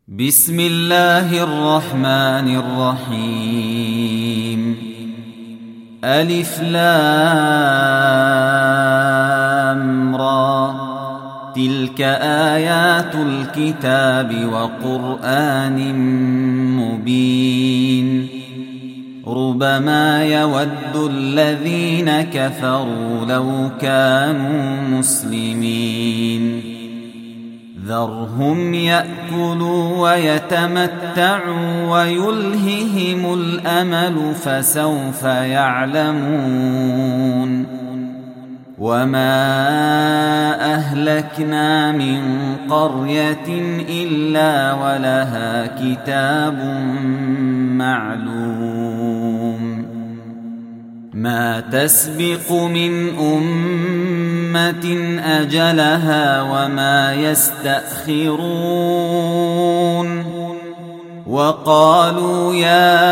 بسم الله الرحمن الرحيم. ألف لام را، تلك آيات الكتاب وقرآن مبين. ربما يود الذين كفروا لو كانوا مسلمين. ذرهم يأكلوا ويتمتعوا ويلههم الأمل فسوف يعلمون. وما أهلكنا من قرية إلا ولها كتاب معلوم. ما تسبق من أمة أجلها وما يستأخرون. وقالوا يا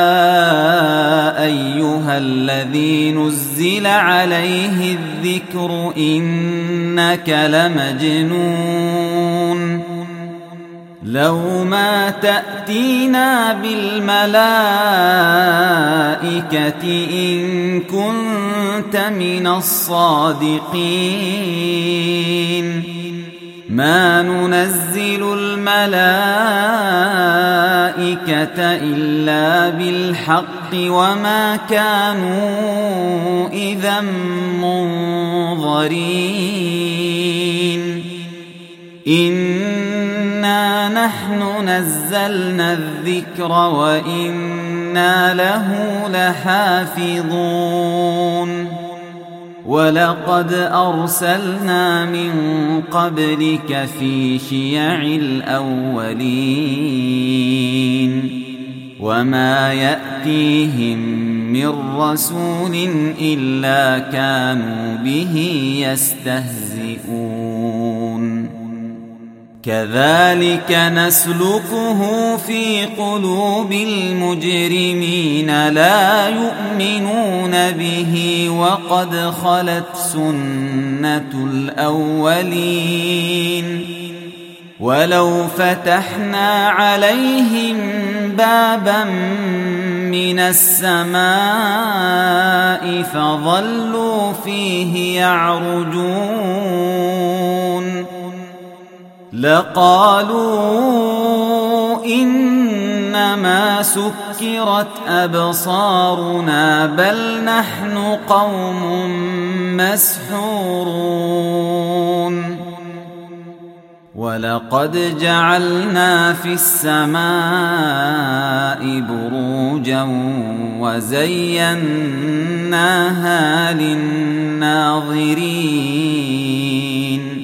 أيها الذي نزل عليه الذكر إنك لمجنون. لو ما تأتينا بالملائكة إن كنت من الصادقين. ما ننزل الملائكة إلا بالحق وما كانوا إذا منظرين. إنا نحن نزلنا الذكر وإنا له لحافظون. ولقد أرسلنا من قبلك في شيع الأولين. وما يأتيهم من رسول إلا كانوا به يستهزئون. كذلك نسلكه في قلوب المجرمين لا يؤمنون به وقد خلت سنة الأولين. ولو فتحنا عليهم بابا من السماء فظلوا فيه يعرجون لقالوا إنما سكرت أبصارنا بل نحن قوم مسحورون. ولقد جعلنا في السماء بروجا وزيناها للناظرين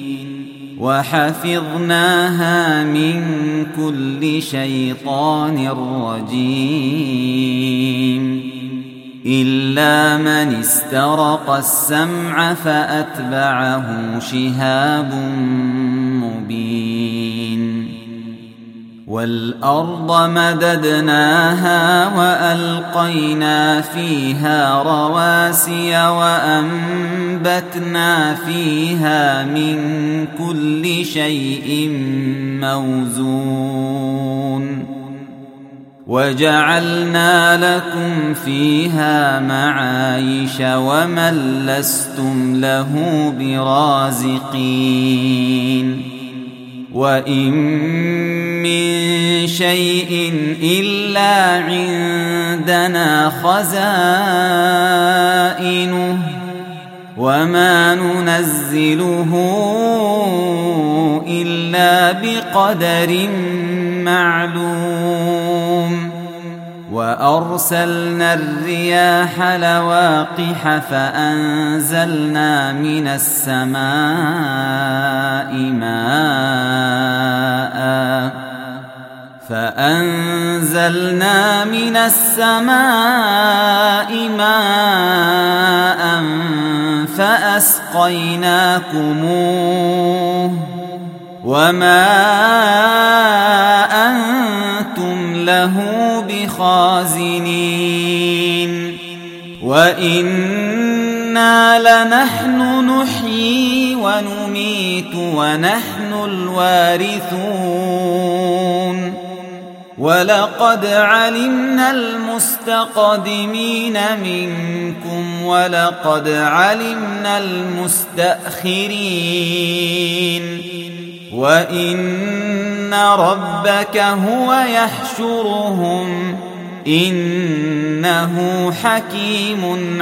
وحفظناها من كل شيطان رجيم. إلا من استرق السمع فأتبعه شهاب مبين. والأرض مددناها وألقينا فيها رواسي وأنبتنا فيها من كل شيء موزون. وجعلنا لكم فيها معايش ومن لستم له برازقين. وإن من شيء إلا عندنا خزائنه وما ننزله إلا بقدر معلوم. وأرسلنا الرياح لواقح فأنزلنا من السماء ماء فأسقيناكموه وما أنتم له بخازنين. وإنا لنحن نحيي ونميت ونحن الوارثون ولقد علمنا المستقدمين منكم ولقد علمنا المستأخرين وإن ربك هو يحشرهم إنه حكيم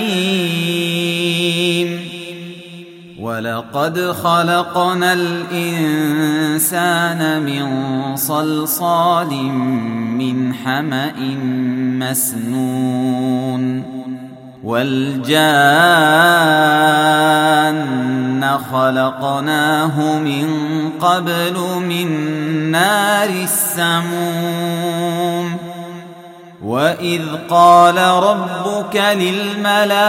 عليم ولقد خلقنا الإنسان من صلصال من حمأ مسنون والجان خلقناه من قبل من نار السموم وإذ قال ربك للملائكة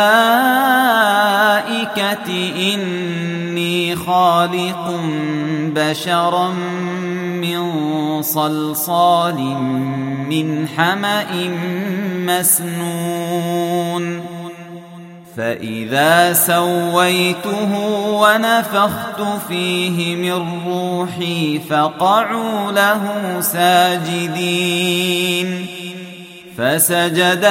إني خالق بشرا من صلصال من حمأ مسنون فإذا سويته ونفخت فيه من روحي فقعوا له ساجدين فسجد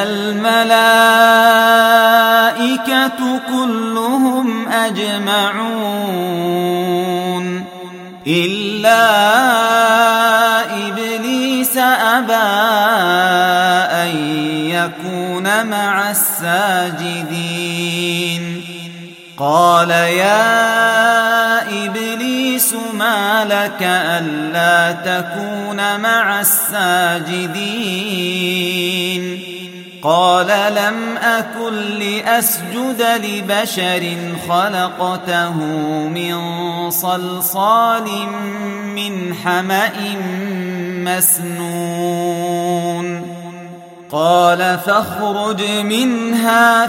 الملائكة كلهم أجمعون إلا إبليس أبى أن يكون مع الساجدين قال يا إبليس ما لك ألا تكون مع الساجدين قال لم أكن لأسجد لبشر خلقته من صلصال من حمأ مسنون قال فاخرج منها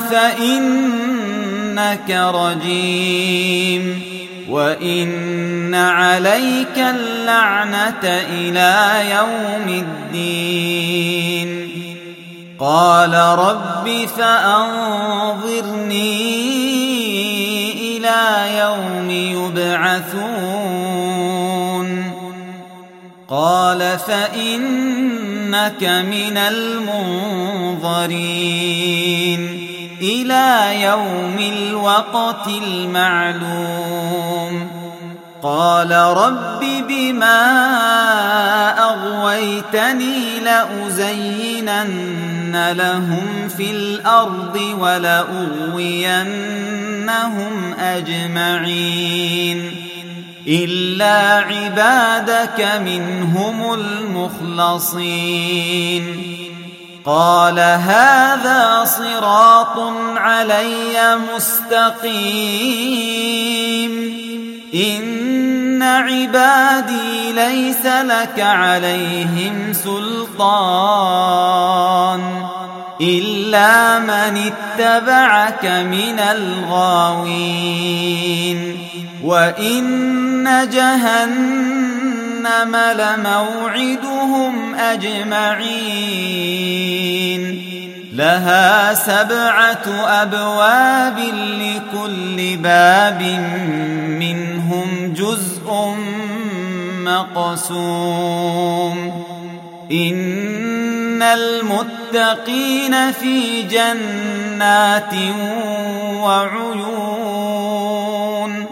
فإنك رجيم وإن عليك اللعنة إلى يوم الدين قال رب فأنظرني إلى يوم يبعثون قال فإنك من المنظرين إلى يوم الوقت المعلوم قال رب بما أغويتني لأزينن لهم في الأرض ولأغوينهم أجمعين إلا عبادك منهم المخلصين قال هذا صراط علي مستقيم إن عبادي ليس لك عليهم سلطان إلا من اتبعك من الغاوين وإن جهنم لموعدهم أجمعين لها 7 أبواب لكل باب منهم جزء مقسوم إن المتقين في جنات وعيون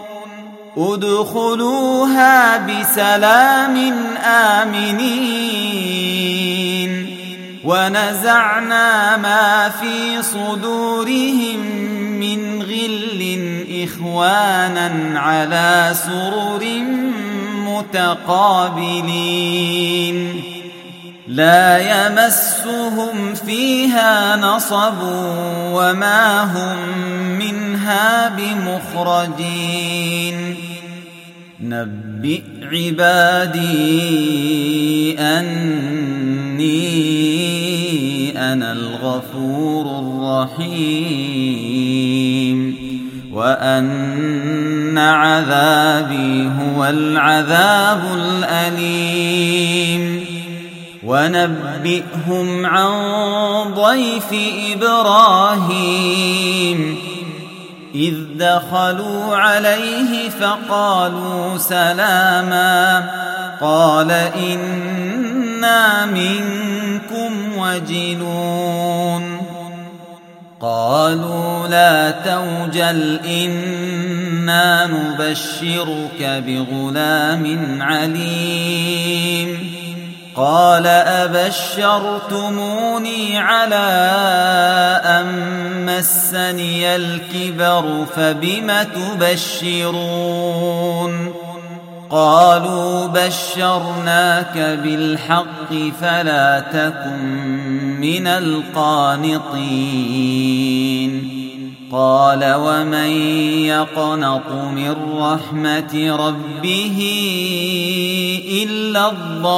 ادخلوها بسلام آمنين ونزعنا ما في صدورهم من غل إخوانا على سرر متقابلين لا يمسهم فيها نصب وما هم منها بمخرجين نبئ عبادي أني أنا الغفور الرحيم وأن عذابي هو العذاب الأليم ونبئهم عن ضيف إبراهيم إذ دخلوا عليه فقالوا سلاما قال إنا إنا منكم وجلون قالوا لا توجل إنا نبشرك بغلام عليم قال أبشرتموني على أن مسني الكبر فبم تبشرون قالوا بشرناك بالحق فلا تكن من القانطين قال ومن يقنط من رحمة ربه إلا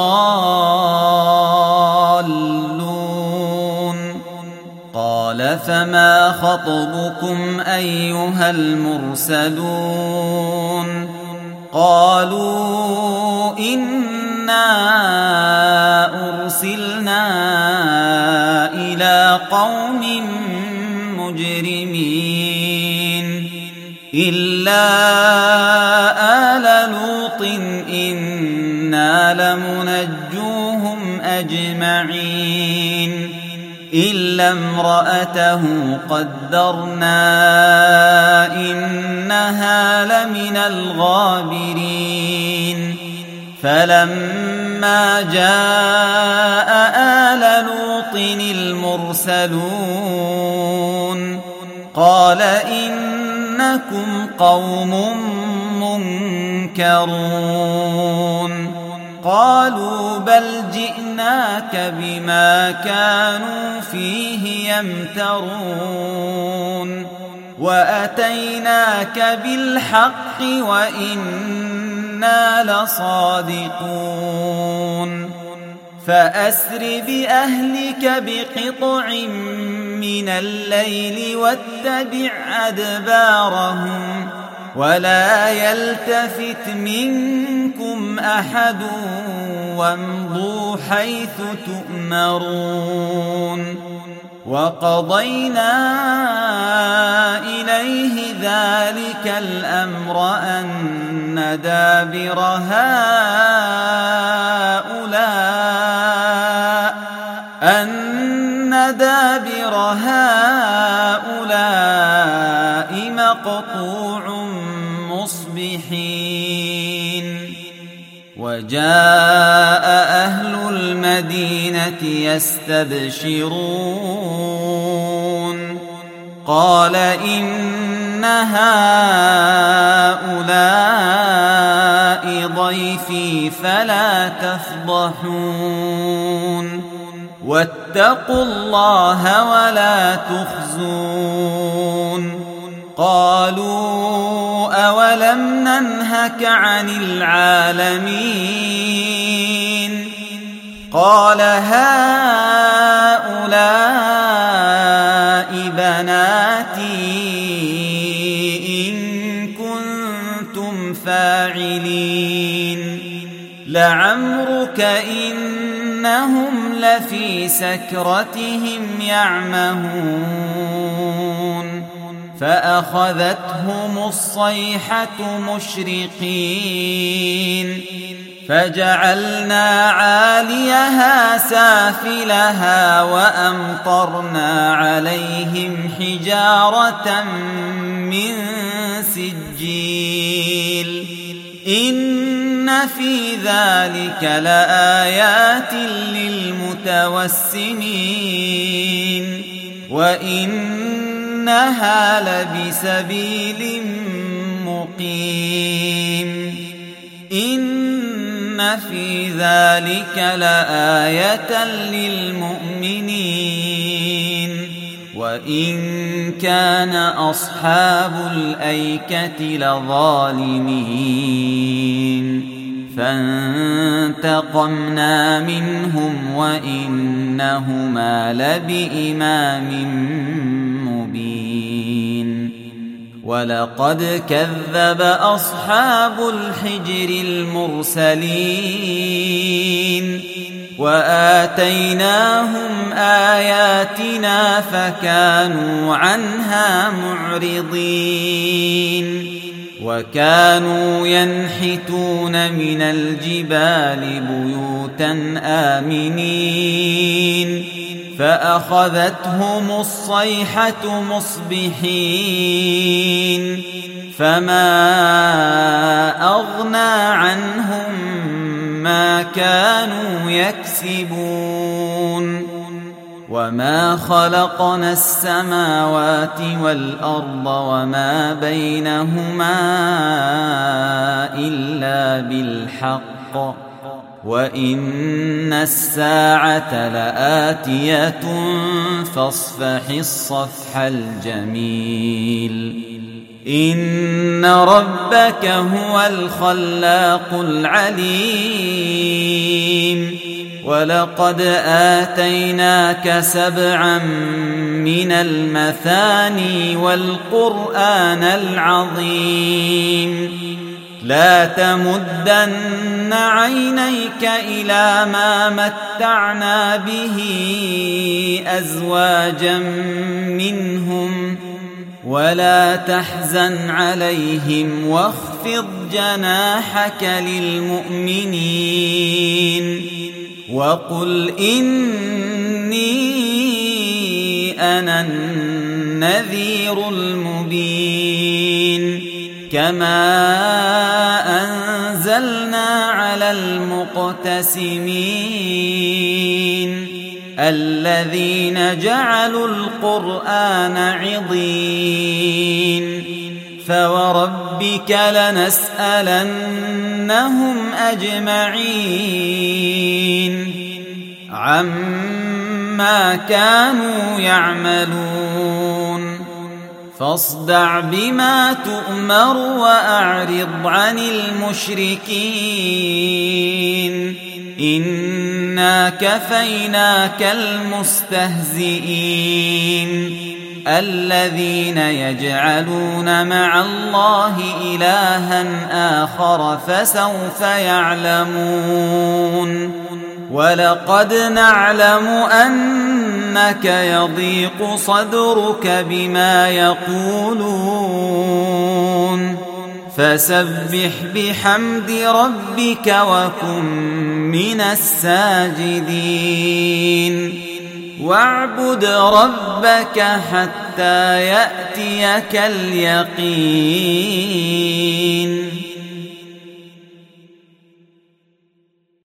الضالون قال فما خطبكم أيها المرسلون قالوا إنا أرسلنا إلى قوم مجرمين إلا آل لوط إنا لمنجوهم أجمعين إلا امرأته قدرنا إنها لمن الغابرين فلما جاء آل لوط المرسلون قال إنكم قوم منكرون قالوا بل جئناك بما كانوا فيه يمترون وأتيناك بالحق وإنا لصادقون فأسر بأهلك بقطع من الليل واتبع أدبارهم ولا يلتفت منكم أحد وامضوا حيث تؤمرون وقضينا إليه ذلك الأمر أن دابر هؤلاء مقطوع مصبحين وجاء أهل المدينة يستبشرون قال إن هؤلاء ضيفي فلا تفضحون واتقوا الله ولا تخزون قالوا أولم ننهك عن العالمين قال هؤلاء بناتي إن كنتم فاعلين لعمرك إنهم لفي سكرتهم يعمهون فأخذتهم الصيحة مشرقين فجعلنا عاليها سافلها وأمطرنا عليهم حجارة من سجيل إن في ذلك لآيات للمتوسمين وإنها لبسبيل مقيم إن في ذلك لآية للمؤمنين وإن كان أصحاب الأيكة لظالمين فانتقمنا منهم وإنهما لبإمام مبين ولقد كذب أصحاب الحجر المرسلين وآتيناهم آياتنا فكانوا عنها معرضين وكانوا ينحتون من الجبال بيوتا آمنين فأخذتهم الصيحة مصبحين فما أغنى عنهم ما كانوا يكسبون وما خلقنا السماوات والأرض وما بينهما إلا بالحق وإن الساعة لآتية فاصفح الصفح الجميل إن ربك هو الخلاق العليم ولقد آتيناك 7 من المثاني والقرآن العظيم لا تمدن عينيك إلى ما متعنا به أزواجا منهم ولا تحزن عليهم واخفض جناحك للمؤمنين وقل إني أنا النذير المبين كما أنزلنا على المقتسمين الذين جعلوا القرآن عضين فوربك لنسألنهم أجمعين عما كانوا يعملون فاصدع بما تؤمر وأعرض عن المشركين إنا كفيناك المستهزئين الذين يجعلون مع الله إلها آخر فسوف يعلمون ولقد نعلم أنك يضيق صدرك بما يقولون فسبح بحمد ربك وكن من الساجدين واعبد ربك حتى يأتيك اليقين